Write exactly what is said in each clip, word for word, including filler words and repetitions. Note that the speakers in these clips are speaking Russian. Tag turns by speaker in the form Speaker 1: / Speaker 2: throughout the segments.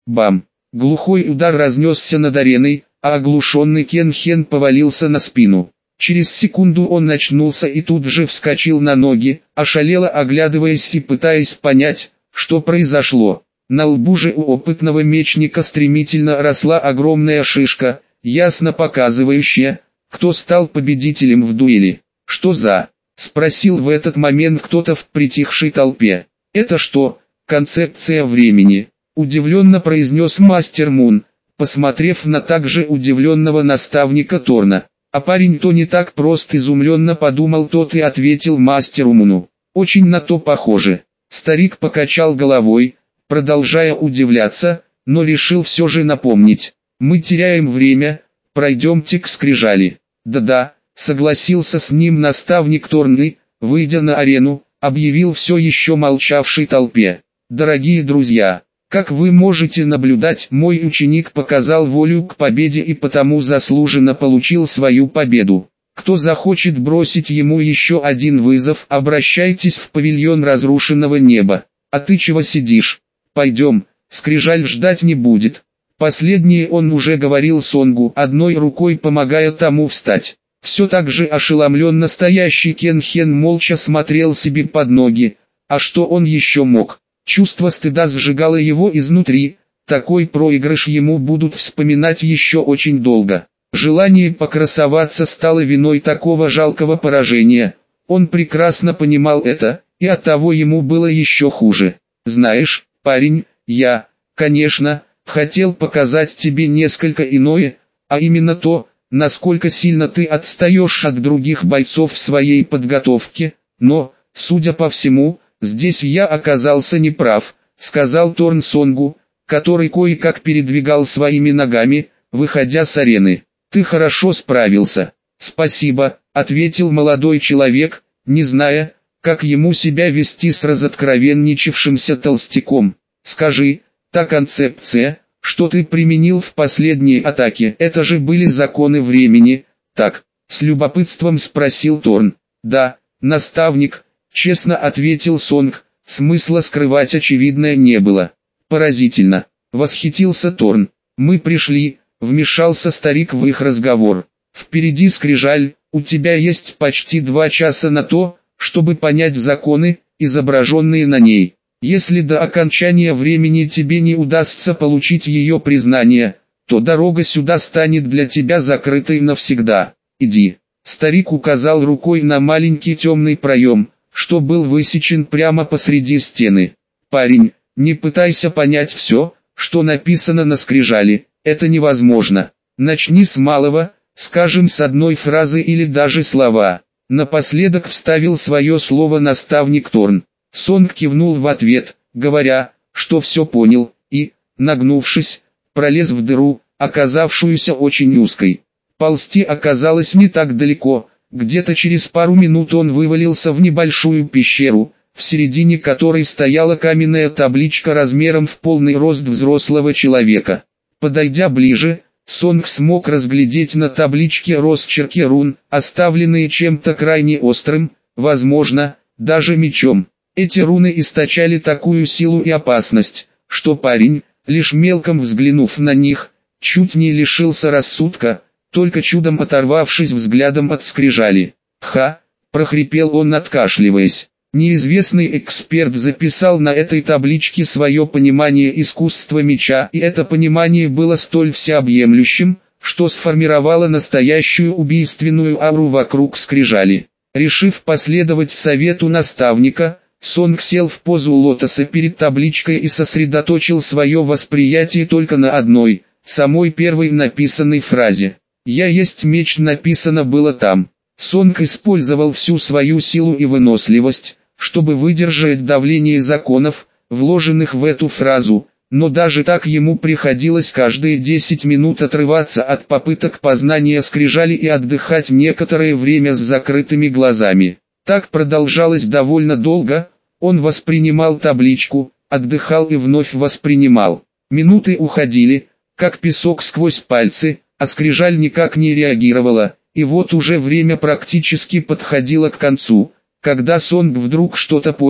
Speaker 1: Бам! Глухой удар разнесся над ареной, а оглушенный Кен Хен повалился на спину. Через секунду он очнулся и тут же вскочил на ноги, ошалело оглядываясь и пытаясь понять, что произошло. На лбу же у опытного мечника стремительно росла огромная шишка, ясно показывающая, кто стал победителем в дуэли. «Что за?» — спросил в этот момент кто-то в притихшей толпе. «Это что, концепция времени?» — удивленно произнес мастер Мун, посмотрев на также удивленного наставника Торна. А парень то не так прост, изумленно подумал тот и ответил мастеру Муну. «Очень на то похоже». Старик покачал головой, продолжая удивляться, но решил все же напомнить. «Мы теряем время, пройдемте к скрижали». «Да-да», согласился с ним наставник Торн и, выйдя на арену, объявил все еще молчавшей толпе. «Дорогие друзья, как вы можете наблюдать, мой ученик показал волю к победе и потому заслуженно получил свою победу. Кто захочет бросить ему еще один вызов, обращайтесь в павильон разрушенного неба. А ты чего сидишь? Пойдем, скрижаль ждать не будет». Последнее он уже говорил Сонгу, одной рукой помогая тому встать. Все так же ошеломленно стоящий Кен Хен молча смотрел себе под ноги. А что он еще мог? Чувство стыда сжигало его изнутри, такой проигрыш ему будут вспоминать еще очень долго. Желание покрасоваться стало виной такого жалкого поражения. Он прекрасно понимал это, и оттого ему было еще хуже. «Знаешь, парень, я, конечно, хотел показать тебе несколько иное, а именно то, насколько сильно ты отстаешь от других бойцов в своей подготовке, но, судя по всему, здесь я оказался неправ», — сказал Торн Сонгу, который кое-как передвигал своими ногами, выходя с арены. «Ты хорошо справился». «Спасибо», — ответил молодой человек, не зная, как ему себя вести с разоткровенничавшимся толстяком. «Скажи, та концепция, что ты применил в последней атаке, это же были законы времени, так?» — с любопытством спросил Торн. «Да, наставник», — честно ответил Сонг, смысла скрывать очевидное не было. «Поразительно», — восхитился Торн. «Мы пришли», — вмешался старик в их разговор. «Впереди скрижаль, у тебя есть почти два часа на то, чтобы понять законы, изображенные на ней. Если до окончания времени тебе не удастся получить ее признание, то дорога сюда станет для тебя закрытой навсегда. Иди». Старик указал рукой на маленький темный проем, что был высечен прямо посреди стены. «Парень, не пытайся понять все, что написано на скрижали, это невозможно. Начни с малого, скажем, с одной фразы или даже слова». Напоследок вставил свое слово наставник Торн. Сонг кивнул в ответ, говоря, что все понял, и, нагнувшись, пролез в дыру, оказавшуюся очень узкой. Ползти оказалось не так далеко, где-то через пару минут он вывалился в небольшую пещеру, в середине которой стояла каменная табличка размером в полный рост взрослого человека. Подойдя ближе, Сонг смог разглядеть на табличке росчерки рун, оставленные чем-то крайне острым, возможно, даже мечом. Эти руны источали такую силу и опасность, что парень, лишь мельком взглянув на них, чуть не лишился рассудка, только чудом оторвавшись взглядом от скрижали. «Ха!» – прохрипел он, откашливаясь. Неизвестный эксперт записал на этой табличке свое понимание искусства меча, и это понимание было столь всеобъемлющим, что сформировало настоящую убийственную ауру вокруг скрижали. Решив последовать совету наставника, Сонг сел в позу лотоса перед табличкой и сосредоточил свое восприятие только на одной, самой первой написанной фразе. «Я есть меч» написано было там. Сонг использовал всю свою силу и выносливость, чтобы выдержать давление законов, вложенных в эту фразу, но даже так ему приходилось каждые десять минут отрываться от попыток познания скрижали и отдыхать некоторое время с закрытыми глазами. Так продолжалось довольно долго, он воспринимал табличку, отдыхал и вновь воспринимал. Минуты уходили, как песок сквозь пальцы, а скрижаль никак не реагировала, и вот уже время практически подходило к концу, когда Сонг вдруг что-то понял,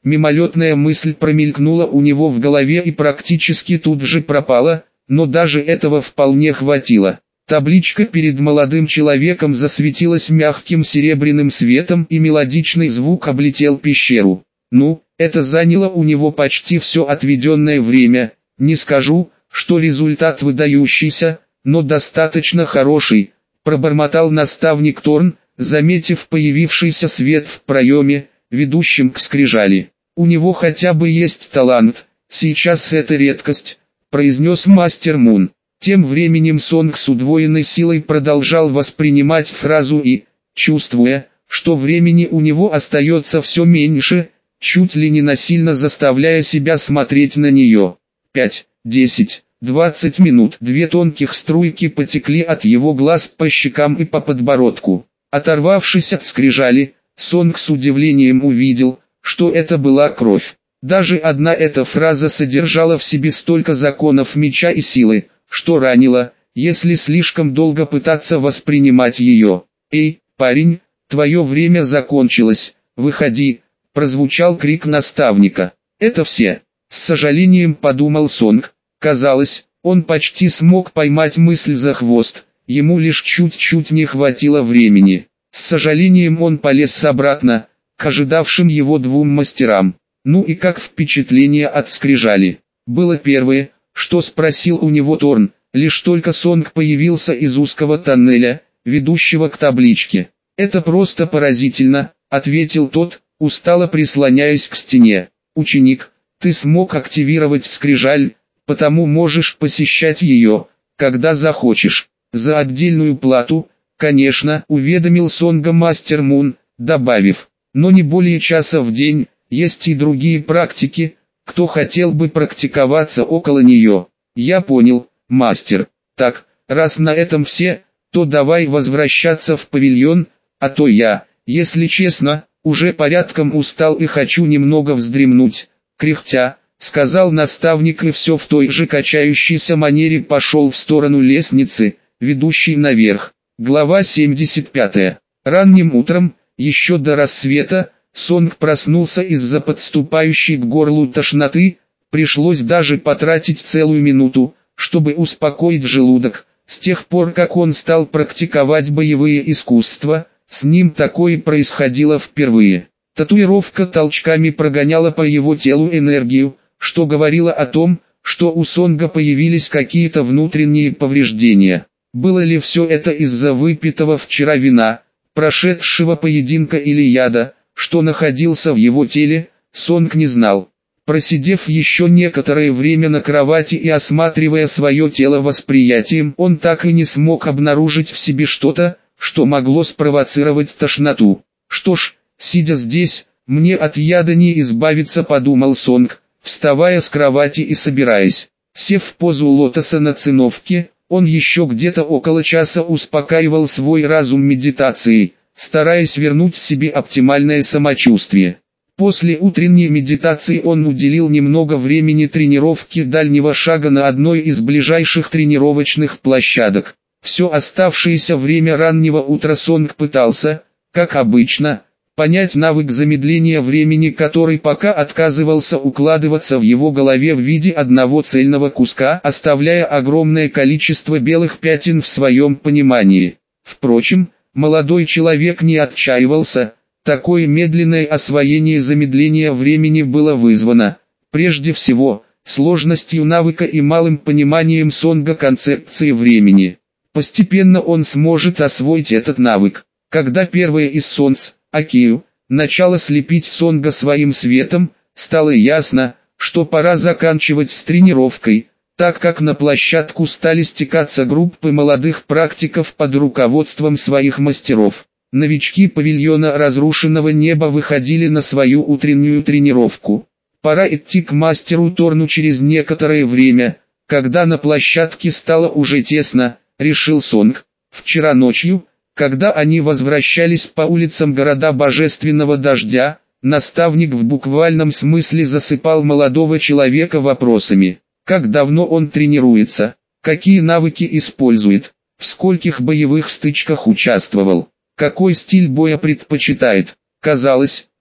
Speaker 1: Мимолетная мысль промелькнула у него в голове и практически тут же пропала, но даже этого вполне хватило. Табличка перед молодым человеком засветилась мягким серебряным светом, и мелодичный звук облетел пещеру. Ну, это заняло у него почти все отведенное время. Не скажу, что результат выдающийся, но достаточно хороший, пробормотал наставник Торн, заметив появившийся свет в проеме, ведущем к скрижали. У него хотя бы есть талант, сейчас это редкость, произнес мастер Мун. Тем временем Сонг с удвоенной силой продолжал воспринимать фразу и, чувствуя, что времени у него остается все меньше, чуть ли не насильно заставляя себя смотреть на нее. Пять, десять, двадцать минут. Две тонких струйки потекли от его глаз по щекам и по подбородку. Оторвавшись от скрижали, Сонг с удивлением увидел, что это была кровь. Даже одна эта фраза содержала в себе столько законов меча и силы, что ранило, если слишком долго пытаться воспринимать ее. «Эй, парень, твое время закончилось, выходи!» — прозвучал крик наставника. «Это все!» — с сожалением подумал Сонг. Казалось, он почти смог поймать мысль за хвост, ему лишь чуть-чуть не хватило времени. С сожалением он полез обратно, к ожидавшим его двум мастерам. Ну и как впечатление от скрижали? Было первое, что спросил у него Торн, лишь только Сонг появился из узкого тоннеля, ведущего к табличке. «Это просто поразительно», — ответил тот, устало прислоняясь к стене. «Ученик, ты смог активировать скрижаль, потому можешь посещать ее, когда захочешь. За отдельную плату, конечно», — уведомил Сонга мастер Мун, добавив, «но не более часа в день, есть и другие практики, кто хотел бы практиковаться около нее». «Я понял, мастер. Так, раз на этом все, то давай возвращаться в павильон, а то я, если честно, уже порядком устал и хочу немного вздремнуть», — кряхтя, сказал наставник и все в той же качающейся манере пошел в сторону лестницы, ведущей наверх. Глава семьдесят пять. Ранним утром, еще до рассвета, Сонг проснулся из-за подступающей к горлу тошноты, пришлось даже потратить целую минуту, чтобы успокоить желудок. С тех пор как он стал практиковать боевые искусства, с ним такое происходило впервые. Татуировка толчками прогоняла по его телу энергию, что говорило о том, что у Сонга появились какие-то внутренние повреждения. Было ли все это из-за выпитого вчера вина, прошедшего поединка или яда, что находился в его теле, Сонг не знал. Просидев еще некоторое время на кровати и осматривая свое тело восприятием, он так и не смог обнаружить в себе что-то, что могло спровоцировать тошноту. «Что ж, сидя здесь, мне от яда не избавиться», — подумал Сонг, вставая с кровати и собираясь. Сев в позу лотоса на циновке, он еще где-то около часа успокаивал свой разум медитацией, стараясь вернуть себе оптимальное самочувствие. После утренней медитации он уделил немного времени тренировке дальнего шага на одной из ближайших тренировочных площадок. Все оставшееся время раннего утра Сонг пытался, как обычно, понять навык замедления времени, который пока отказывался укладываться в его голове в виде одного цельного куска, оставляя огромное количество белых пятен в своем понимании. Впрочем, молодой человек не отчаивался. Такое медленное освоение замедления времени было вызвано, прежде всего, сложностью навыка и малым пониманием Сонга концепции времени. Постепенно он сможет освоить этот навык. Когда первое из солнц, Акию, начало слепить Сонга своим светом, стало ясно, что пора заканчивать с тренировкой, так как на площадку стали стекаться группы молодых практиков под руководством своих мастеров. Новички павильона разрушенного неба выходили на свою утреннюю тренировку. Пора идти к мастеру Торну через некоторое время, когда на площадке стало уже тесно, решил Сонг. Вчера ночью, когда они возвращались по улицам города Божественного Дождя, наставник в буквальном смысле засыпал молодого человека вопросами. Как давно он тренируется, какие навыки использует, в скольких боевых стычках участвовал. Какой стиль боя предпочитает? Казалось,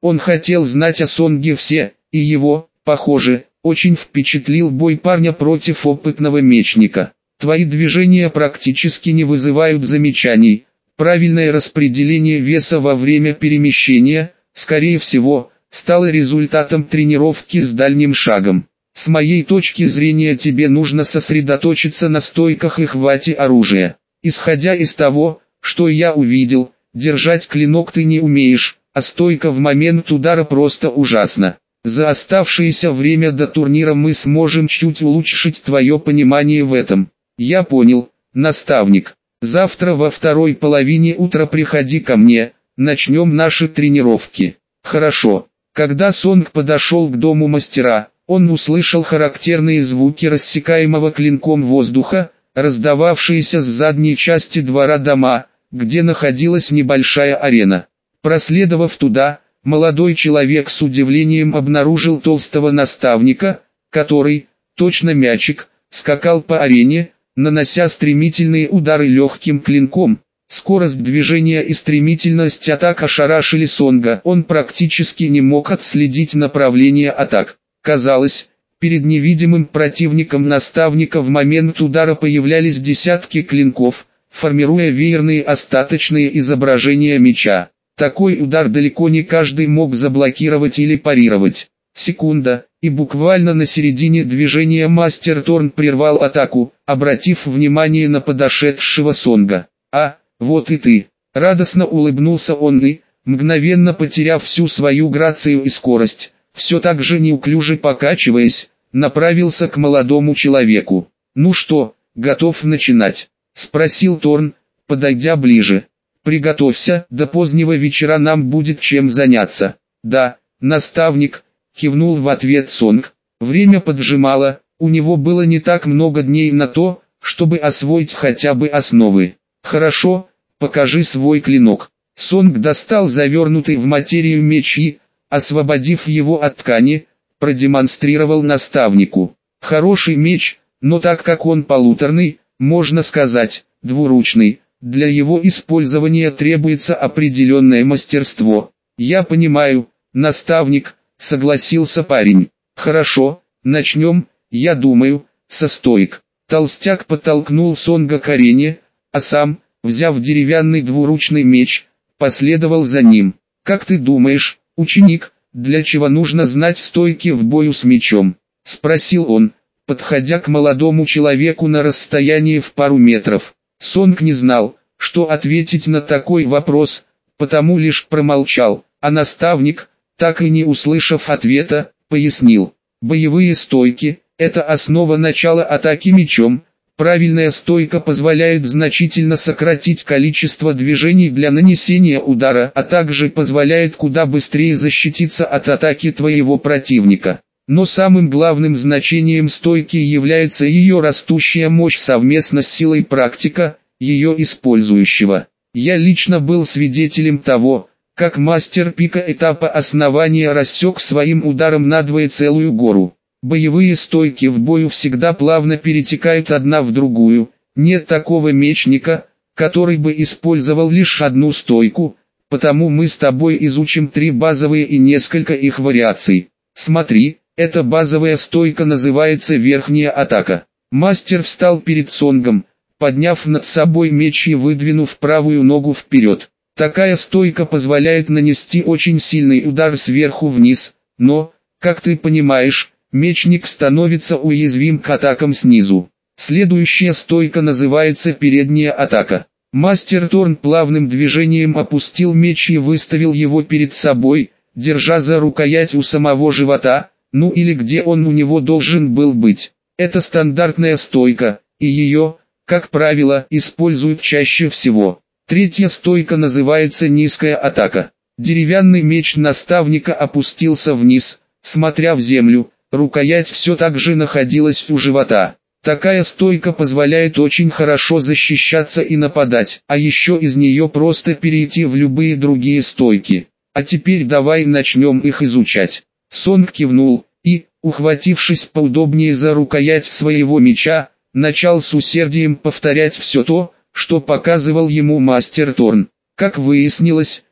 Speaker 1: Он хотел знать о Сонге все, и его, похоже, очень впечатлил бой парня против опытного мечника. Твои движения практически не вызывают замечаний. Правильное распределение веса во время перемещения, скорее всего, стало результатом тренировки с дальним шагом. С моей точки зрения тебе нужно сосредоточиться на стойках и хвате оружия. Исходя из того, что я увидел, держать клинок ты не умеешь, а стойка в момент удара просто ужасна. За оставшееся время до турнира мы сможем чуть улучшить твое понимание в этом. Я понял, наставник. Завтра во второй половине утра приходи ко мне, начнем наши тренировки. Хорошо. Когда Сонг подошел к дому мастера, он услышал характерные звуки рассекаемого клинком воздуха, раздававшиеся с задней части двора дома, где находилась небольшая арена. Проследовав туда, молодой человек с удивлением обнаружил толстого наставника, который, точно мячик, скакал по арене, нанося стремительные удары легким клинком. Скорость движения и стремительность атак ошарашили Сонга. Он практически не мог отследить направление атак. Казалось, перед невидимым противником наставника в момент удара появлялись десятки клинков, формируя веерные остаточные изображения меча. Такой удар далеко не каждый мог заблокировать или парировать. Секунда, и буквально на середине движения мастер Торн прервал атаку, обратив внимание на подошедшего Сонга. «А, вот и ты!» Радостно улыбнулся он и, мгновенно потеряв всю свою грацию и скорость, все так же неуклюже покачиваясь, направился к молодому человеку. «Ну что, готов начинать?» — спросил Торн, подойдя ближе. «Приготовься, до позднего вечера нам будет чем заняться». «Да, наставник», — кивнул в ответ Сонг. Время поджимало, у него было не так много дней на то, чтобы освоить хотя бы основы. «Хорошо, покажи свой клинок». Сонг достал завернутый в материю меч и, освободив его от ткани, продемонстрировал наставнику. Хороший меч, но так как он полуторный, можно сказать, двуручный, для его использования требуется определенное мастерство. «Я понимаю, наставник», — согласился парень. «Хорошо, начнем, я думаю, со стоек». Толстяк подтолкнул Сонга к арене, а сам, взяв деревянный двуручный меч, последовал за ним. «Как ты думаешь, ученик, для чего нужно знать стойки в бою с мечом?» — спросил он, подходя к молодому человеку на расстоянии в пару метров. Сонг не знал, что ответить на такой вопрос, потому лишь промолчал, а наставник, так и не услышав ответа, пояснил. «Боевые стойки – это основа начала атаки мечом. Правильная стойка позволяет значительно сократить количество движений для нанесения удара, а также позволяет куда быстрее защититься от атаки твоего противника. Но самым главным значением стойки является ее растущая мощь совместно с силой практика, ее использующего. Я лично был свидетелем того, как мастер пика этапа основания рассек своим ударом надвое целую гору. Боевые стойки в бою всегда плавно перетекают одна в другую. Нет такого мечника, который бы использовал лишь одну стойку, потому мы с тобой изучим три базовые и несколько их вариаций. Смотри, эта базовая стойка называется верхняя атака. Мастер встал перед Сонгом, подняв над собой меч и выдвинув правую ногу вперед. Такая стойка позволяет нанести очень сильный удар сверху вниз, но, как ты понимаешь, мечник становится уязвим к атакам снизу. Следующая стойка называется передняя атака. Мастер Торн плавным движением опустил меч и выставил его перед собой, держа за рукоять у самого живота, ну или где он у него должен был быть. Это стандартная стойка, и ее, как правило, используют чаще всего. Третья стойка называется низкая атака. Деревянный меч наставника опустился вниз, смотря в землю, рукоять все так же находилась у живота. Такая стойка позволяет очень хорошо защищаться и нападать, а еще из нее просто перейти в любые другие стойки. А теперь давай начнем их изучать. Сонг кивнул и, ухватившись поудобнее за рукоять своего меча, начал с усердием повторять все то, что показывал ему мастер Торн. Как выяснилось,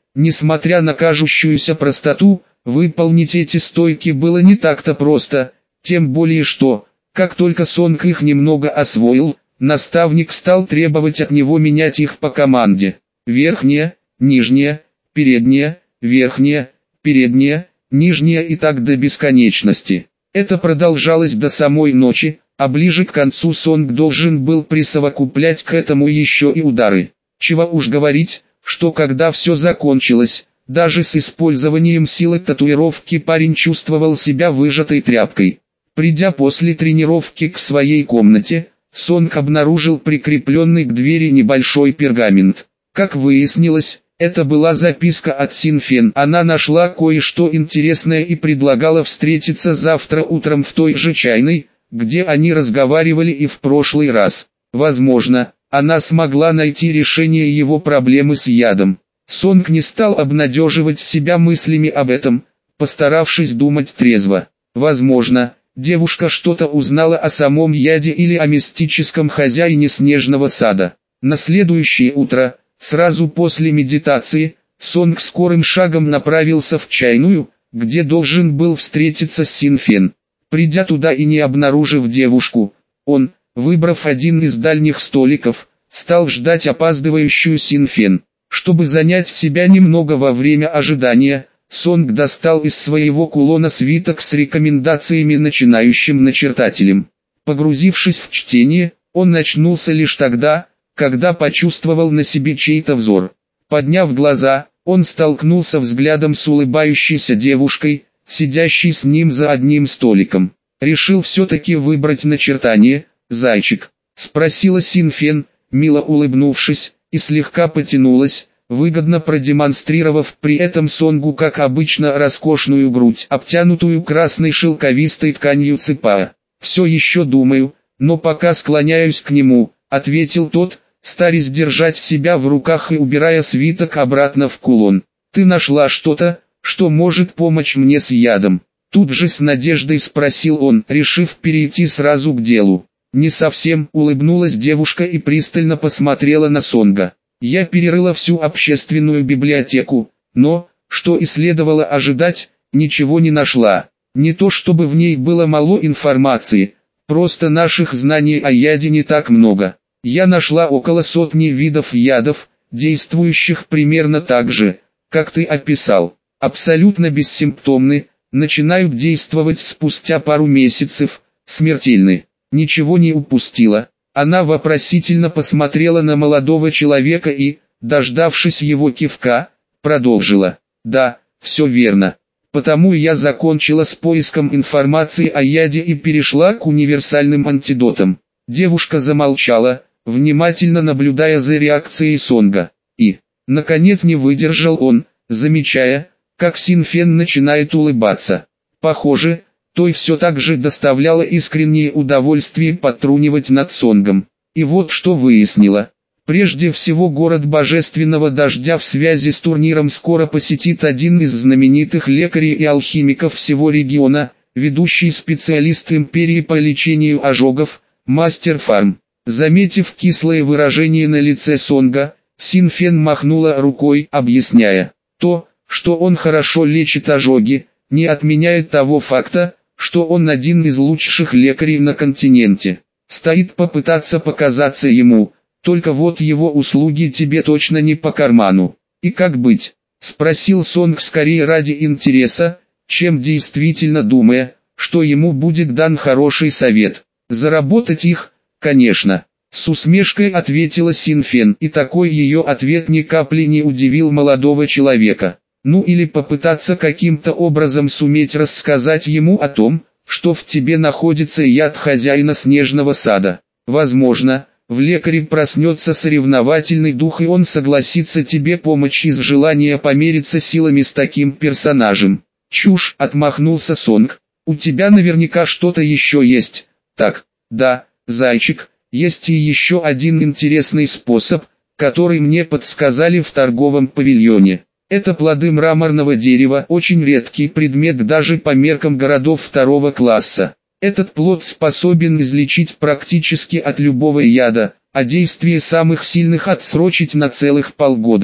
Speaker 1: Несмотря на кажущуюся простоту, выполнить эти стойки было не так-то просто, тем более что, как только Сонг их немного освоил, наставник стал требовать от него менять их по команде. Верхняя, нижняя, передняя, верхняя, передняя, нижняя и так до бесконечности. Это продолжалось до самой ночи, а ближе к концу Сонг должен был присовокуплять к этому еще и удары. Чего уж говорить, что когда все закончилось, даже с использованием силы татуировки парень чувствовал себя выжатой тряпкой. Придя после тренировки к своей комнате, Сонг обнаружил прикрепленный к двери небольшой пергамент. Как выяснилось, это была записка от Син Фен. Она нашла кое-что интересное и предлагала встретиться завтра утром в той же чайной, где они разговаривали и в прошлый раз. Возможно, она смогла найти решение его проблемы с ядом. Сонг не стал обнадеживать себя мыслями об этом, постаравшись думать трезво. Возможно, девушка что-то узнала о самом яде или о мистическом хозяине снежного сада. На следующее утро, сразу после медитации, Сонг скорым шагом направился в чайную, где должен был встретиться с Син Фен. Придя туда и не обнаружив девушку, он, выбрав один из дальних столиков, стал ждать опаздывающую Син Фен. Чтобы занять себя немного во время ожидания, Сонг достал из своего кулона свиток с рекомендациями начинающим начертателям. Погрузившись в чтение, он очнулся лишь тогда, когда почувствовал на себе чей-то взор. Подняв глаза, он столкнулся взглядом с улыбающейся девушкой, сидящей с ним за одним столиком. «Решил все-таки выбрать начертание, зайчик?» — спросила Син Фен, мило улыбнувшись, и слегка потянулась, выгодно продемонстрировав при этом Сонгу как обычно роскошную грудь, обтянутую красной шелковистой тканью ципа. «Все еще думаю, но пока склоняюсь к нему», — ответил тот, стараясь держать себя в руках и убирая свиток обратно в кулон. «Ты нашла что-то, что может помочь мне с ядом?» Тут же с надеждой спросил он, решив перейти сразу к делу. «Не совсем», — улыбнулась девушка и пристально посмотрела на Сонга. «Я перерыла всю общественную библиотеку, но, что и следовало ожидать, ничего не нашла. Не то чтобы в ней было мало информации, просто наших знаний о яде не так много. Я нашла около сотни видов ядов, действующих примерно так же, как ты описал. Абсолютно бессимптомны, начинают действовать спустя пару месяцев, смертельны. Ничего не упустила». Она вопросительно посмотрела на молодого человека и, дождавшись его кивка, продолжила. «Да, все верно. Потому я закончила с поиском информации о яде и перешла к универсальным антидотам». Девушка замолчала, внимательно наблюдая за реакцией Сонга. И, наконец, не выдержал он, замечая, как Син Фен начинает улыбаться. Похоже, той все так же доставляло искреннее удовольствие подтрунивать над Сонгом. И вот что выяснила. Прежде всего, город Божественного Дождя в связи с турниром скоро посетит один из знаменитых лекарей и алхимиков всего региона, ведущий специалист империи по лечению ожогов, мастер Фарм. Заметив кислое выражение на лице Сонга, Син Фен махнула рукой, объясняя: «То, что он хорошо лечит ожоги, не отменяет того факта, что он один из лучших лекарей на континенте. Стоит попытаться показаться ему, только вот его услуги тебе точно не по карману». «И как быть?» — спросил Сонг скорее ради интереса, чем действительно думая, что ему будет дан хороший совет. «Заработать их, конечно», — с усмешкой ответила Син Фен, и такой ее ответ ни капли не удивил молодого человека. «Ну или попытаться каким-то образом суметь рассказать ему о том, что в тебе находится яд хозяина снежного сада. Возможно, в лекаре проснется соревновательный дух и он согласится тебе помочь из желания помериться силами с таким персонажем». «Чушь», — отмахнулся Сонг, — «у тебя наверняка что-то еще есть». «Так, да, зайчик, есть и еще один интересный способ, который мне подсказали в торговом павильоне. Это плоды мраморного дерева, очень редкий предмет даже по меркам городов второго класса. Этот плод способен излечить практически от любого яда, а действие самых сильных отсрочить на целых полгода.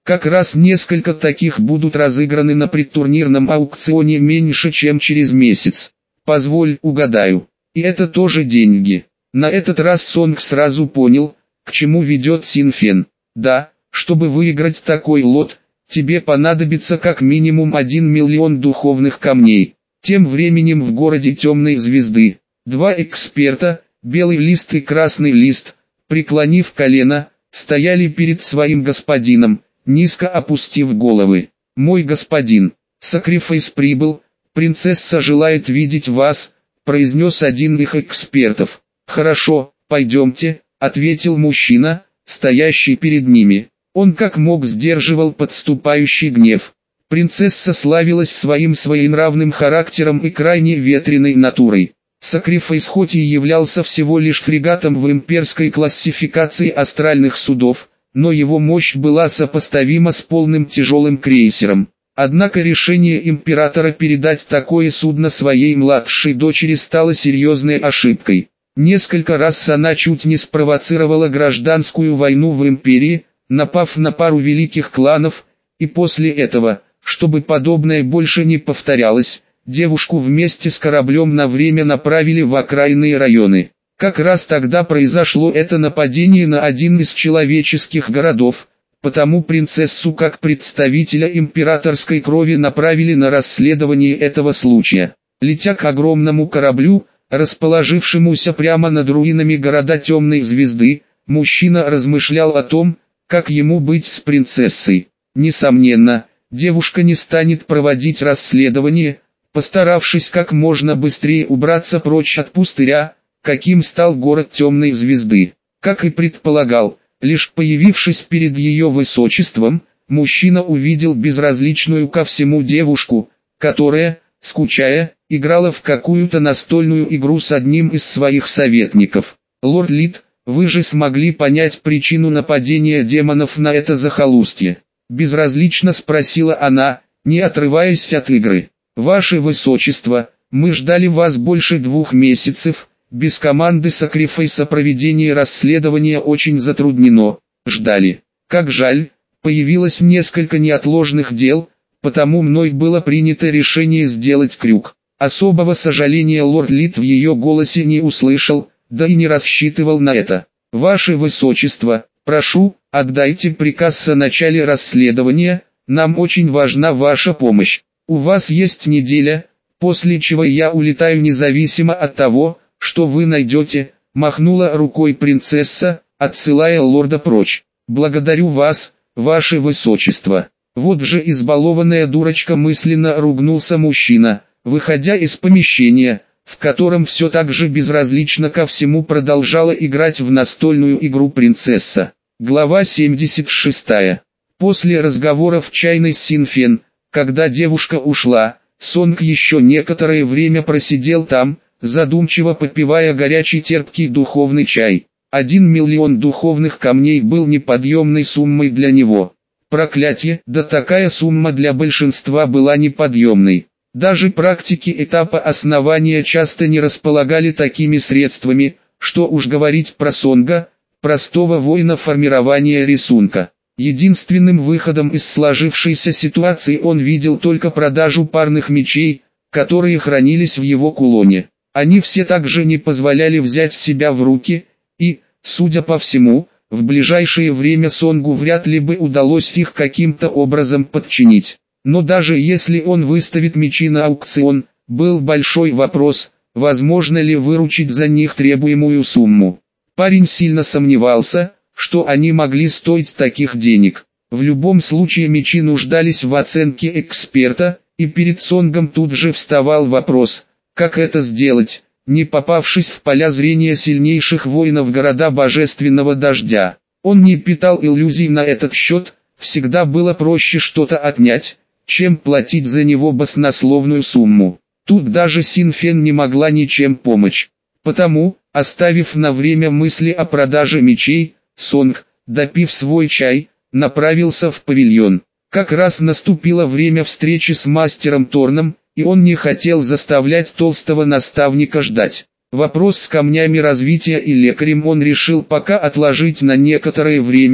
Speaker 1: Как раз несколько таких будут разыграны на предтурнирном аукционе меньше чем через месяц. Позволь угадаю. И это тоже деньги. На этот раз Сонг сразу понял, к чему ведет Син Фен. Да, чтобы выиграть такой лот, тебе понадобится как минимум один миллион духовных камней. Тем временем в городе Темной Звезды, два эксперта, белый лист и красный лист, преклонив колено, стояли перед своим господином, низко опустив головы. «Мой господин, Сакрифейс прибыл, принцесса желает видеть вас», произнес один из экспертов. «Хорошо, пойдемте», ответил мужчина, стоящий перед ними. Он как мог сдерживал подступающий гнев. Принцесса славилась своим своенравным характером и крайне ветреной натурой. Сакрифейс хоть и являлся всего лишь фрегатом в имперской классификации астральных судов, но его мощь была сопоставима с полным тяжелым крейсером. Однако решение императора передать такое судно своей младшей дочери стало серьезной ошибкой. Несколько раз она чуть не спровоцировала гражданскую войну в империи, напав на пару великих кланов, и после этого, чтобы подобное больше не повторялось, девушку вместе с кораблем на время направили в окраинные районы. Как раз тогда произошло это нападение на один из человеческих городов, потому принцессу как представителя императорской крови направили на расследование этого случая. Летя к огромному кораблю, расположившемуся прямо над руинами города Темной Звезды, мужчина размышлял о том, как ему быть с принцессой. Несомненно, девушка не станет проводить расследование, постаравшись как можно быстрее убраться прочь от пустыря, каким стал город Темной Звезды. Как и предполагал, лишь появившись перед ее высочеством, мужчина увидел безразличную ко всему девушку, которая, скучая, играла в какую-то настольную игру с одним из своих советников. «Лорд Лид, вы же смогли понять причину нападения демонов на это захолустье?» Безразлично спросила она, не отрываясь от игры. «Ваше Высочество, мы ждали вас больше двух месяцев, без команды Сакрифейса проведение расследования очень затруднено». «Ждали. Как жаль, появилось несколько неотложных дел, потому мной было принято решение сделать крюк». Особого сожаления лорд Лид в ее голосе не услышал, да и не рассчитывал на это. «Ваше Высочество, прошу, отдайте приказ о начале расследования, нам очень важна ваша помощь. У вас есть неделя, после чего я улетаю независимо от того, что вы найдете», махнула рукой принцесса, отсылая лорда прочь. «Благодарю вас, ваше Высочество». Вот же избалованная дурочка, мысленно ругнулся мужчина, выходя из помещения, в котором все так же безразлично ко всему продолжала играть в настольную игру принцесса. Глава семьдесят шесть. После разговора в чайной с Син Фен, когда девушка ушла, Сонг еще некоторое время просидел там, задумчиво попивая горячий терпкий духовный чай. Один миллион духовных камней был неподъемной суммой для него. Проклятие, да такая сумма для большинства была неподъемной. Даже практики этапа основания часто не располагали такими средствами, что уж говорить про Сонга, простого воина формирования рисунка. Единственным выходом из сложившейся ситуации он видел только продажу парных мечей, которые хранились в его кулоне. Они все также не позволяли взять себя в руки, и, судя по всему, в ближайшее время Сонгу вряд ли бы удалось их каким-то образом подчинить. Но даже если он выставит мечи на аукцион, был большой вопрос, возможно ли выручить за них требуемую сумму. Парень сильно сомневался, что они могли стоить таких денег. В любом случае мечи нуждались в оценке эксперта, и перед Сонгом тут же вставал вопрос, как это сделать, не попавшись в поля зрения сильнейших воинов города Божественного Дождя. Он не питал иллюзий на этот счет, всегда было проще что-то отнять, чем платить за него баснословную сумму. Тут даже Син Фен не могла ничем помочь. Потому, оставив на время мысли о продаже мечей, Сонг, допив свой чай, направился в павильон. Как раз наступило время встречи с мастером Торном, и он не хотел заставлять толстого наставника ждать. Вопрос с камнями развития и лекарем он решил пока отложить на некоторое время,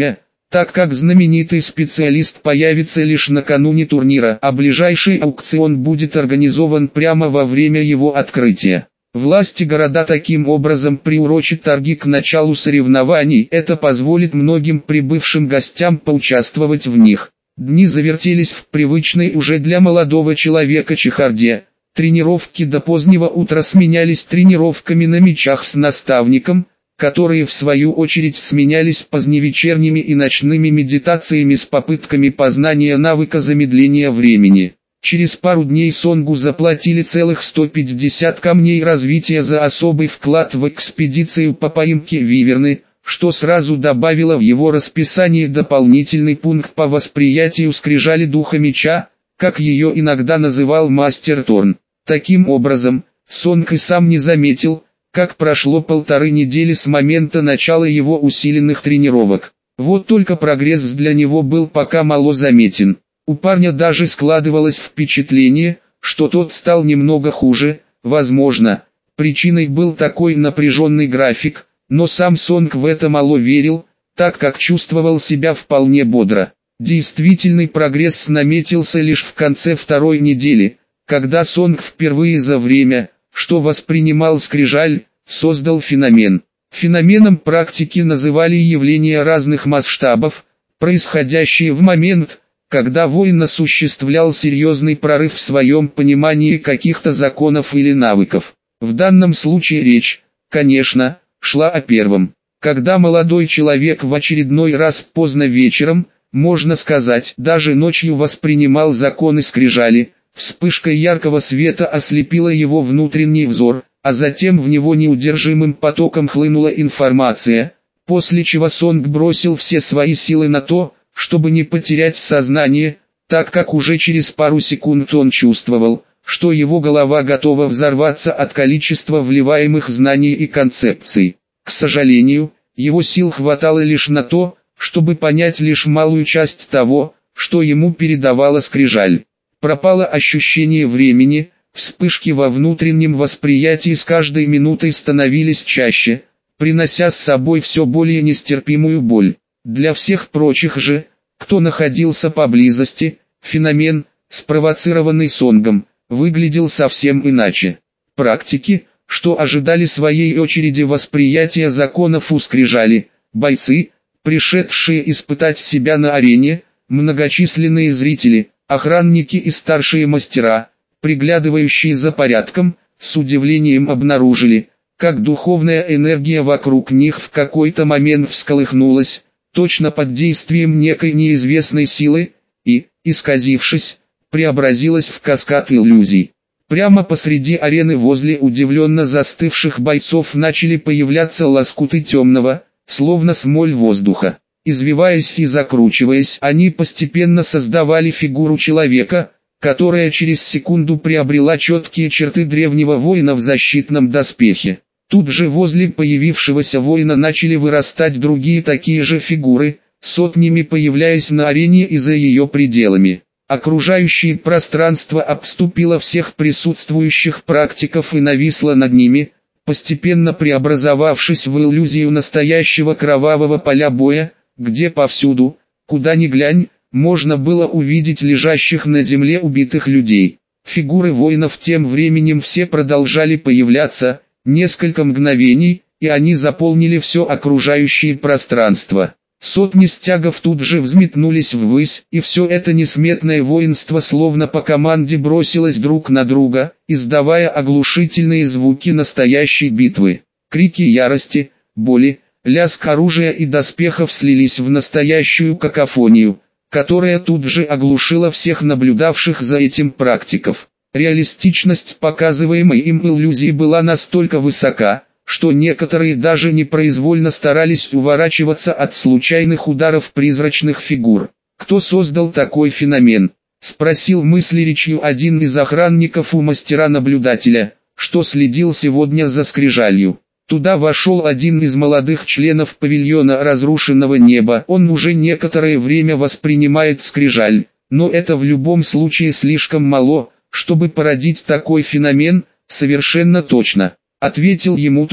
Speaker 1: так как знаменитый специалист появится лишь накануне турнира, а ближайший аукцион будет организован прямо во время его открытия. Власти города таким образом приурочат торги к началу соревнований, это позволит многим прибывшим гостям поучаствовать в них. Дни завертелись в привычной уже для молодого человека чехарде. Тренировки до позднего утра сменялись тренировками на мячах с наставником, которые в свою очередь сменялись поздневечерними и ночными медитациями с попытками познания навыка замедления времени. Через пару дней Сонгу заплатили целых сто пятьдесят камней развития за особый вклад в экспедицию по поимке виверны, что сразу добавило в его расписание дополнительный пункт по восприятию скрижали духа меча, как ее иногда называл мастер Торн. Таким образом, Сонг и сам не заметил, как прошло полторы недели с момента начала его усиленных тренировок. Вот только прогресс для него был пока мало заметен. У парня даже складывалось впечатление, что тот стал немного хуже. Возможно, причиной был такой напряженный график, но сам Сонг в это мало верил, так как чувствовал себя вполне бодро. Действительный прогресс наметился лишь в конце второй недели, когда Сонг впервые за время, что воспринимал скрижаль, создал феномен. Феноменом практики называли явления разных масштабов, происходящие в момент, когда воин осуществлял серьезный прорыв в своем понимании каких-то законов или навыков. В данном случае речь, конечно, шла о первом. Когда молодой человек в очередной раз поздно вечером, можно сказать, даже ночью воспринимал законы скрижали, вспышка яркого света ослепила его внутренний взор, а затем в него неудержимым потоком хлынула информация, после чего Сонг бросил все свои силы на то, чтобы не потерять сознание, так как уже через пару секунд он чувствовал, что его голова готова взорваться от количества вливаемых знаний и концепций. К сожалению, его сил хватало лишь на то, чтобы понять лишь малую часть того, что ему передавала скрижаль. Пропало ощущение времени, вспышки во внутреннем восприятии с каждой минутой становились чаще, принося с собой все более нестерпимую боль. Для всех прочих же, кто находился поблизости, феномен, спровоцированный Сонгом, выглядел совсем иначе. Практики, что ожидали своей очереди восприятия законов у скрижали, бойцы, пришедшие испытать себя на арене, многочисленные зрители, охранники и старшие мастера, приглядывающие за порядком, с удивлением обнаружили, как духовная энергия вокруг них в какой-то момент всколыхнулась, точно под действием некой неизвестной силы, и, исказившись, преобразилась в каскад иллюзий. Прямо посреди арены возле удивленно застывших бойцов начали появляться лоскуты темного, словно смоль воздуха. Извиваясь и закручиваясь, они постепенно создавали фигуру человека, которая через секунду приобрела четкие черты древнего воина в защитном доспехе. Тут же возле появившегося воина начали вырастать другие такие же фигуры, сотнями появляясь на арене и за ее пределами. Окружающее пространство обступило всех присутствующих практиков и нависло над ними, постепенно преобразовавшись в иллюзию настоящего кровавого поля боя, где повсюду, куда ни глянь, можно было увидеть лежащих на земле убитых людей. Фигуры воинов тем временем все продолжали появляться, несколько мгновений, и они заполнили все окружающее пространство. Сотни стягов тут же взметнулись ввысь, и все это несметное воинство словно по команде бросилось друг на друга, издавая оглушительные звуки настоящей битвы. Крики ярости, боли, лязг оружия и доспехов слились в настоящую какофонию, которая тут же оглушила всех наблюдавших за этим практиков. Реалистичность показываемой им иллюзии была настолько высока, что некоторые даже непроизвольно старались уворачиваться от случайных ударов призрачных фигур. «Кто создал такой феномен?» — спросил мыслеречью один из охранников у мастера-наблюдателя, что следил сегодня за скрижалью. Туда вошел один из молодых членов павильона разрушенного неба. Он уже некоторое время воспринимает скрижаль, но это в любом случае слишком мало, чтобы породить такой феномен, совершенно точно. Ответил ему тот.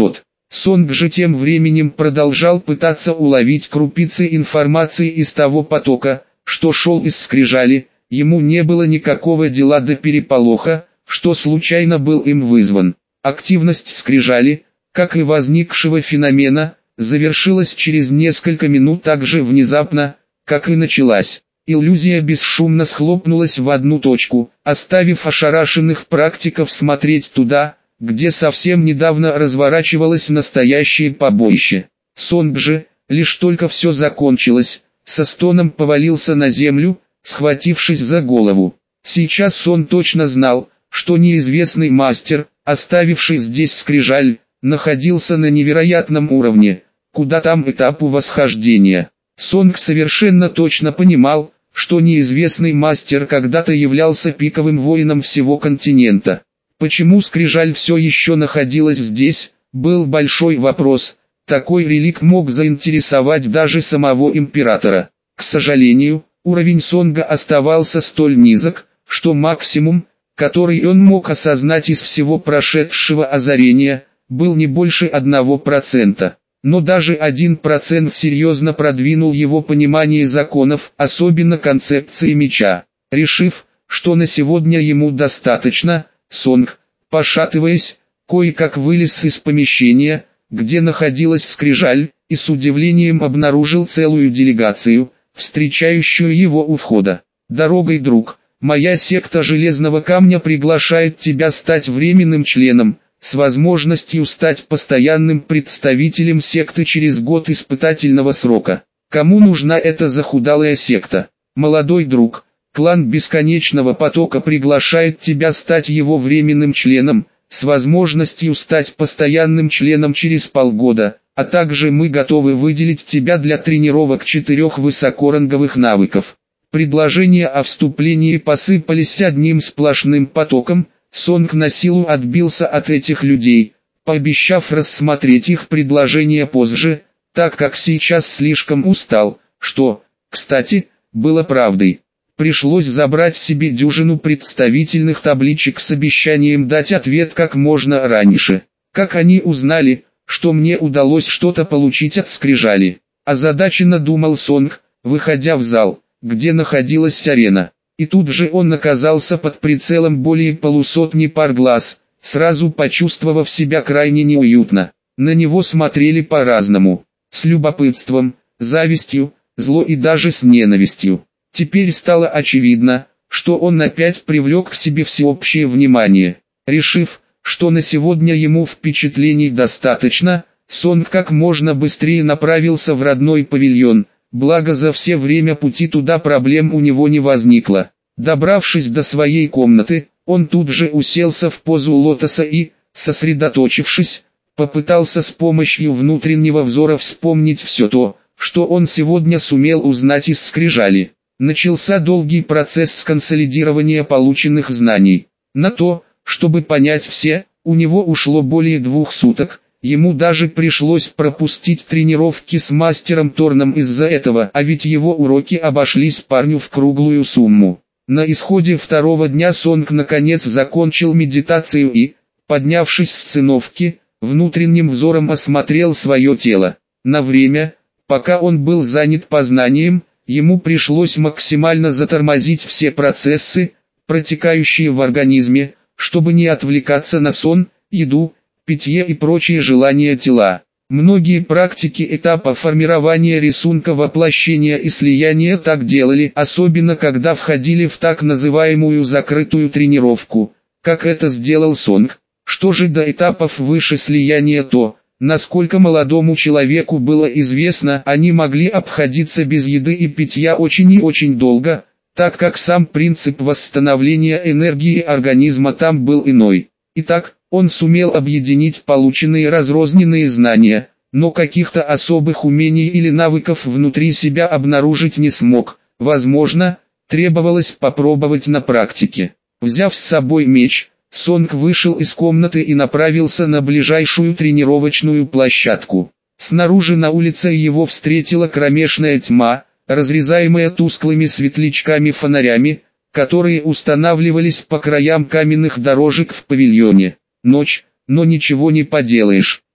Speaker 1: Сонг же тем временем продолжал пытаться уловить крупицы информации из того потока, что шел из скрижали. Ему не было никакого дела до переполоха, что случайно был им вызван. Активность скрижали, как и возникшего феномена, завершилась через несколько минут так же внезапно, как и началась. Иллюзия бесшумно схлопнулась в одну точку, оставив ошарашенных практиков смотреть туда, где совсем недавно разворачивалось настоящее побоище. Сонг же, лишь только все закончилось, со стоном повалился на землю, схватившись за голову. Сейчас он точно знал, что неизвестный мастер, оставивший здесь скрижаль, находился на невероятном уровне, куда там этапу восхождения. Сонг совершенно точно понимал, что неизвестный мастер когда-то являлся пиковым воином всего континента. Почему скрижаль все еще находилась здесь, был большой вопрос. Такой реликт мог заинтересовать даже самого императора. К сожалению, уровень Сонга оставался столь низок, что максимум, который он мог осознать из всего прошедшего озарения, был не больше одного процента. Но даже один процент серьезно продвинул его понимание законов, особенно концепции меча. Решив, что на сегодня ему достаточно, Сонг, пошатываясь, кое-как вылез из помещения, где находилась скрижаль, и с удивлением обнаружил целую делегацию, встречающую его у входа. «Дорогой, друг, моя секта Железного Камня приглашает тебя стать временным членом, с возможностью стать постоянным представителем секты через год испытательного срока. Кому нужна эта захудалая секта? Молодой друг, клан Бесконечного Потока приглашает тебя стать его временным членом, с возможностью стать постоянным членом через полгода, а также мы готовы выделить тебя для тренировок четырех высокоранговых навыков». Предложения о вступлении посыпались одним сплошным потоком. Сонг на силу отбился от этих людей, пообещав рассмотреть их предложения позже, так как сейчас слишком устал, что, кстати, было правдой. Пришлось забрать себе дюжину представительных табличек с обещанием дать ответ как можно раньше. Как они узнали, что мне удалось что-то получить от скрижали? Озадаченно думал Сонг, выходя в зал, где находилась арена. И тут же он оказался под прицелом более полусотни пар глаз, сразу почувствовав себя крайне неуютно. На него смотрели по-разному, с любопытством, завистью, зло и даже с ненавистью. Теперь стало очевидно, что он опять привлек к себе всеобщее внимание. Решив, что на сегодня ему впечатлений достаточно, Сонг как можно быстрее направился в родной павильон. Благо за все время пути туда проблем у него не возникло. Добравшись до своей комнаты, он тут же уселся в позу лотоса и, сосредоточившись, попытался с помощью внутреннего взора вспомнить все то, что он сегодня сумел узнать из скрижали. Начался долгий процесс консолидирования полученных знаний. На то, чтобы понять все, у него ушло более двух суток. Ему даже пришлось пропустить тренировки с мастером Торном из-за этого, а ведь его уроки обошлись парню в круглую сумму. На исходе второго дня Сонг наконец закончил медитацию и, поднявшись с циновки, внутренним взором осмотрел свое тело. На время, пока он был занят познанием, ему пришлось максимально затормозить все процессы, протекающие в организме, чтобы не отвлекаться на сон, еду, питье и прочие желания тела. Многие практики этапа формирования рисунка воплощения и слияния так делали, особенно когда входили в так называемую закрытую тренировку, как это сделал Сонг. Что же до этапов выше слияния, то, насколько молодому человеку было известно, они могли обходиться без еды и питья очень и очень долго, так как сам принцип восстановления энергии организма там был иной. Итак, он сумел объединить полученные разрозненные знания, но каких-то особых умений или навыков внутри себя обнаружить не смог. Возможно, требовалось попробовать на практике. Взяв с собой меч, Сонг вышел из комнаты и направился на ближайшую тренировочную площадку. Снаружи на улице его встретила кромешная тьма, разрезаемая тусклыми светлячками-фонарями, которые устанавливались по краям каменных дорожек в павильоне. Ночь, но ничего не поделаешь.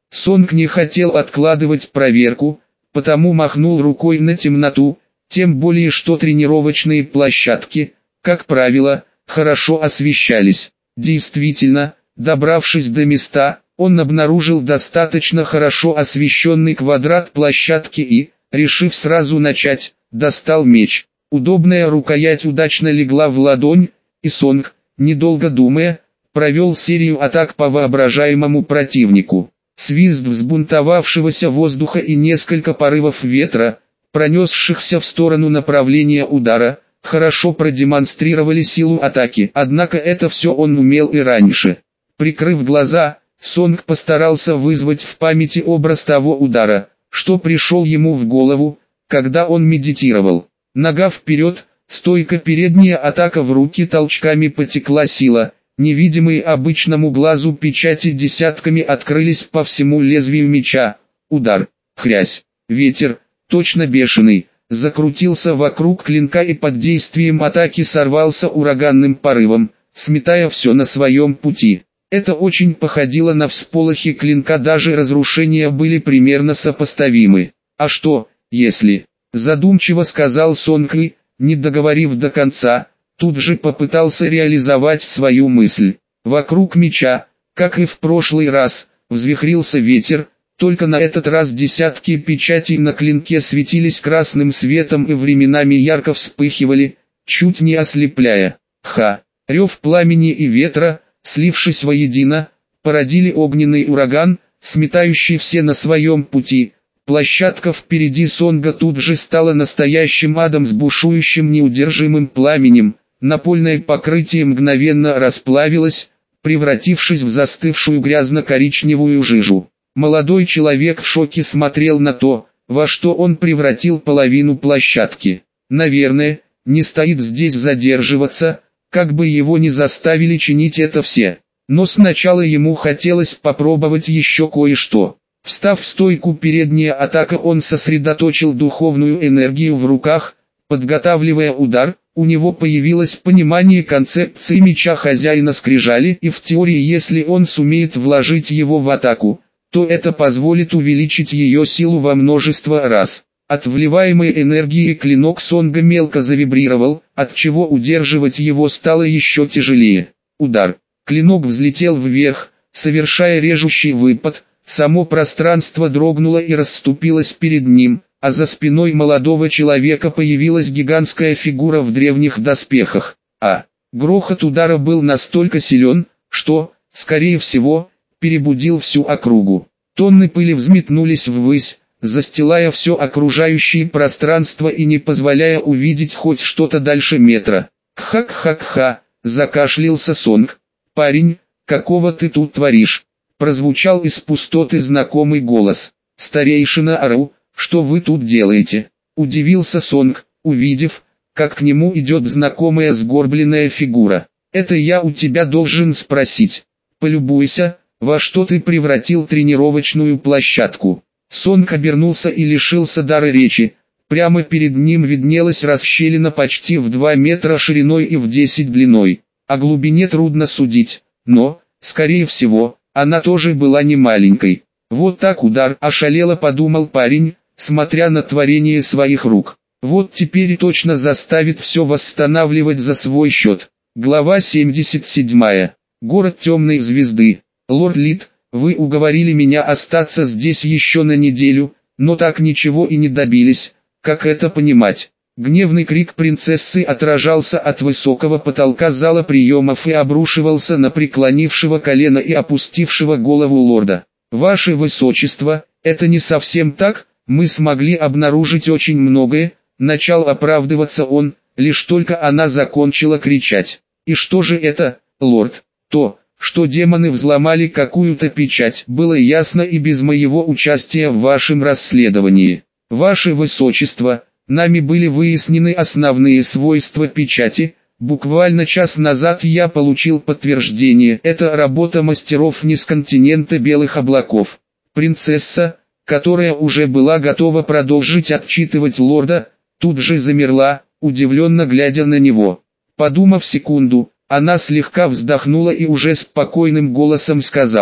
Speaker 1: Сонг не хотел откладывать проверку, потому махнул рукой на темноту, тем более что тренировочные площадки, как правило, хорошо освещались. Действительно, добравшись до места, он обнаружил достаточно хорошо освещенный квадрат площадки и, решив сразу начать, достал меч. Удобная рукоять удачно легла в ладонь, и Сонг, недолго думая, провел серию атак по воображаемому противнику. Свист взбунтовавшегося воздуха и несколько порывов ветра, пронесшихся в сторону направления удара, хорошо продемонстрировали силу атаки. Однако это все он умел и раньше. Прикрыв глаза, Сонг постарался вызвать в памяти образ того удара, что пришел ему в голову, когда он медитировал. Нога вперед, стойка передняя атака в руки, толчками потекла сила. Невидимые обычному глазу печати десятками открылись по всему лезвию меча. Удар, хрясь, ветер, точно бешеный, закрутился вокруг клинка и под действием атаки сорвался ураганным порывом, сметая все на своем пути. Это очень походило на всполохи клинка, даже разрушения были примерно сопоставимы. А что, если, задумчиво сказал Сонг и, не договорив до конца, тут же попытался реализовать свою мысль. Вокруг меча, как и в прошлый раз, взвихрился ветер, только на этот раз десятки печатей на клинке светились красным светом и временами ярко вспыхивали, чуть не ослепляя. Ха! Рев пламени и ветра, слившись воедино, породили огненный ураган, сметающий все на своем пути. Площадка впереди Сонга тут же стала настоящим адом с бушующим неудержимым пламенем. Напольное покрытие мгновенно расплавилось, превратившись в застывшую грязно-коричневую жижу. Молодой человек в шоке смотрел на то, во что он превратил половину площадки. Наверное, не стоит здесь задерживаться, как бы его ни заставили чинить это все. Но сначала ему хотелось попробовать еще кое-что. Встав в стойку передняя атака, он сосредоточил духовную энергию в руках, подготавливая удар. У него появилось понимание концепции меча хозяина скрижали, и в теории, если он сумеет вложить его в атаку, то это позволит увеличить ее силу во множество раз. От вливаемой энергии клинок Сонга мелко завибрировал, отчего удерживать его стало еще тяжелее. Удар. Клинок взлетел вверх, совершая режущий выпад, само пространство дрогнуло и расступилось перед ним, а за спиной молодого человека появилась гигантская фигура в древних доспехах. А грохот удара был настолько силен, что, скорее всего, перебудил всю округу. Тонны пыли взметнулись ввысь, застилая все окружающее пространство и не позволяя увидеть хоть что-то дальше метра. «Хак-хак-ха», — закашлялся Сонг. «Парень, какого ты тут творишь?» Прозвучал из пустоты знакомый голос. «Старейшина Ару, что вы тут делаете?» Удивился Сонг, увидев, как к нему идет знакомая сгорбленная фигура. «Это я у тебя должен спросить. Полюбуйся, во что ты превратил тренировочную площадку». Сонг обернулся и лишился дара речи. Прямо перед ним виднелась расщелина почти в два метра шириной и в десять длиной. О глубине трудно судить, но, скорее всего, она тоже была не маленькой. «Вот так удар!» — ошалело подумал парень, смотря на творение своих рук. «Вот теперь и точно заставит все восстанавливать за свой счет». Глава семьдесят седьмая. Город темной звезды. «Лорд Лид, вы уговорили меня остаться здесь еще на неделю, но так ничего и не добились. Как это понимать?» Гневный крик принцессы отражался от высокого потолка зала приемов и обрушивался на преклонившего колено и опустившего голову лорда. «Ваше Высочество, это не совсем так, мы смогли обнаружить очень многое», — начал оправдываться он, лишь только она закончила кричать. «И что же это, лорд?» «То, что демоны взломали какую-то печать, было ясно и без моего участия в вашем расследовании. Ваше Высочество, нами были выяснены основные свойства печати. Буквально час назад я получил подтверждение. Это работа мастеров не с континента Белых облаков». Принцесса, которая уже была готова продолжить отчитывать лорда, тут же замерла, удивленно глядя на него. Подумав секунду, она слегка вздохнула и уже спокойным голосом сказала: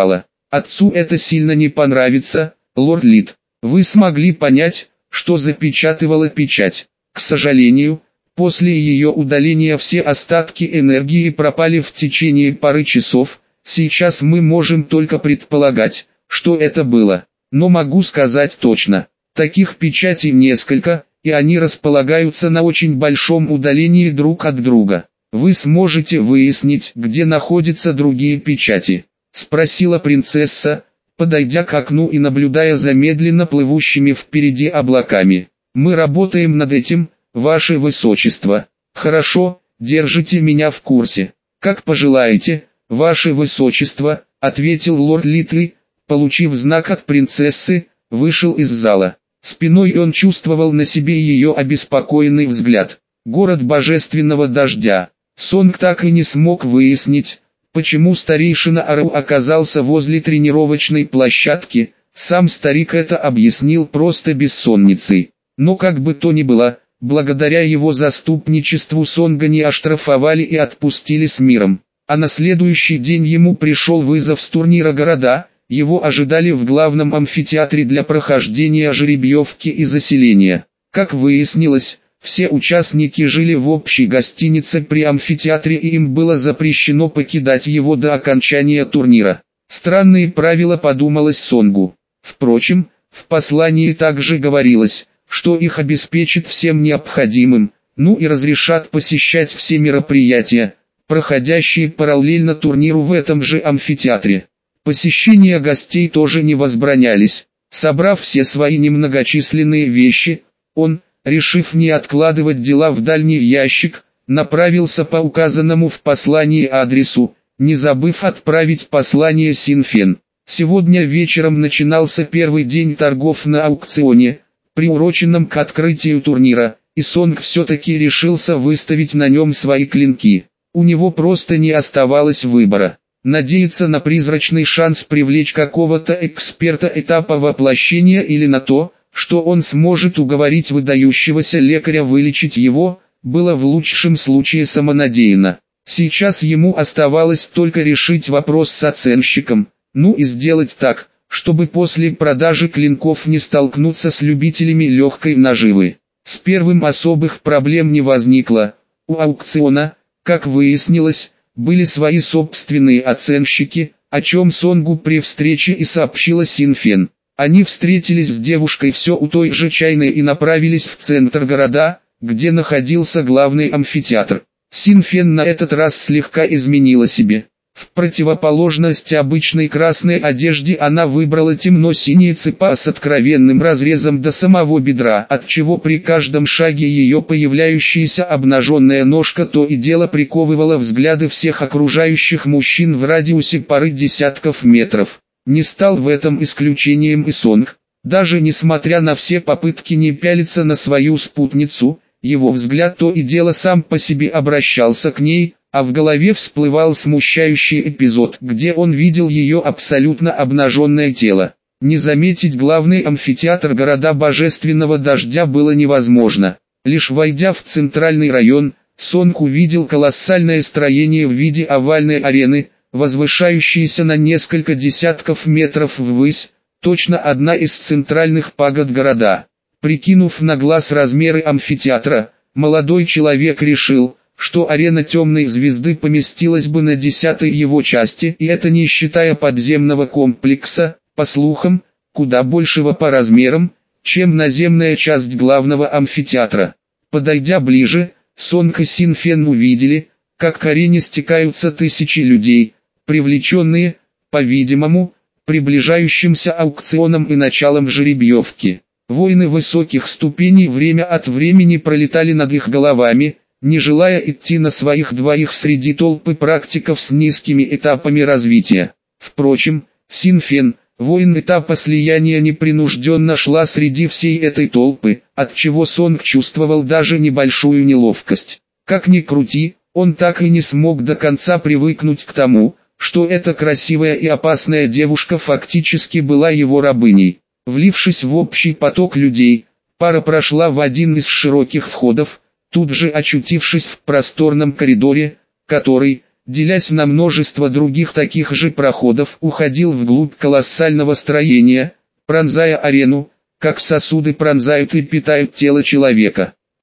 Speaker 1: Отцу это сильно не понравится, лорд Лид. Вы смогли понять, что запечатывала печать. К сожалению, после ее удаления все остатки энергии пропали в течение пары часов. Сейчас мы можем только предполагать, что это было. Но могу сказать точно, таких печатей несколько, и они располагаются на очень большом удалении друг от друга. Вы сможете выяснить, где находятся другие печати? Спросила принцесса, подойдя к окну и наблюдая за медленно плывущими впереди облаками. Мы работаем над этим, ваше высочество. Хорошо, держите меня в курсе. Как пожелаете, ваше высочество, ответил лорд Литли, получив знак от принцессы, вышел из зала. Спиной он чувствовал на себе ее обеспокоенный взгляд. Город божественного дождя. Сонг так и не смог выяснить, почему старейшина Ару оказался возле тренировочной площадки. Сам старик это объяснил просто бессонницей. Но как бы то ни было, благодаря его заступничеству Сонга не оштрафовали и отпустили с миром. А на следующий день ему пришел вызов с турнира города. Его ожидали в главном амфитеатре для прохождения жеребьевки и заселения. Как выяснилось, все участники жили в общей гостинице при амфитеатре и им было запрещено покидать его до окончания турнира. Странные правила, подумалось Сонгу. Впрочем, в послании также говорилось, что их обеспечат всем необходимым, ну и разрешат посещать все мероприятия, проходящие параллельно турниру в этом же амфитеатре. Посещения гостей тоже не возбранялись. Собрав все свои немногочисленные вещи, он, решив не откладывать дела в дальний ящик, направился по указанному в послании адресу, не забыв отправить послание Синфен. Сегодня вечером начинался первый день торгов на аукционе, приуроченном к открытию турнира, и Сонг все-таки решился выставить на нем свои клинки. У него просто не оставалось выбора. Надеяться на призрачный шанс привлечь какого-то эксперта этапа воплощения или на то, что он сможет уговорить выдающегося лекаря вылечить его, было в лучшем случае самонадеянно. Сейчас ему оставалось только решить вопрос с оценщиком, ну и сделать так, чтобы после продажи клинков не столкнуться с любителями легкой наживы. С первым особых проблем не возникло. У аукциона, как выяснилось, были свои собственные оценщики, о чем Сонгу при встрече и сообщила Синфен. Они встретились с девушкой все у той же чайной и направились в центр города, где находился главный амфитеатр. Синфен на этот раз слегка изменила себе. В противоположность обычной красной одежде она выбрала темно-синие цепа с откровенным разрезом до самого бедра, отчего при каждом шаге ее появляющаяся обнаженная ножка то и дело приковывала взгляды всех окружающих мужчин в радиусе пары десятков метров. Не стал в этом исключением и Сонг. Даже несмотря на все попытки не пялиться на свою спутницу, его взгляд то и дело сам по себе обращался к ней, а в голове всплывал смущающий эпизод, где он видел ее абсолютно обнаженное тело. Не заметить главный амфитеатр города Божественного Дождя было невозможно. Лишь войдя в центральный район, Сонг увидел колоссальное строение в виде овальной арены, возвышающееся на несколько десятков метров ввысь, точно одна из центральных пагод города. Прикинув на глаз размеры амфитеатра, молодой человек решил, что арена Темной Звезды поместилась бы на десятой его части, и это не считая подземного комплекса, по слухам, куда большего по размерам, чем наземная часть главного амфитеатра. Подойдя ближе, Сонг и Синфен увидели, как к арене стекаются тысячи людей, привлеченные, по-видимому, приближающимся аукционом и началом жеребьевки. Воины высоких ступеней время от времени пролетали над их головами, не желая идти на своих двоих среди толпы практиков с низкими этапами развития. Впрочем, Синфен, воин этапа слияния, непринужденно шла среди всей этой толпы, отчего Сонг чувствовал даже небольшую неловкость. Как ни крути, он так и не смог до конца привыкнуть к тому, что эта красивая и опасная девушка фактически была его рабыней. Влившись в общий поток людей, пара прошла в один из широких входов, тут же очутившись в просторном коридоре, который, делясь на множество других таких же проходов, уходил вглубь колоссального строения, пронзая арену, как сосуды пронзают и питают тело человека.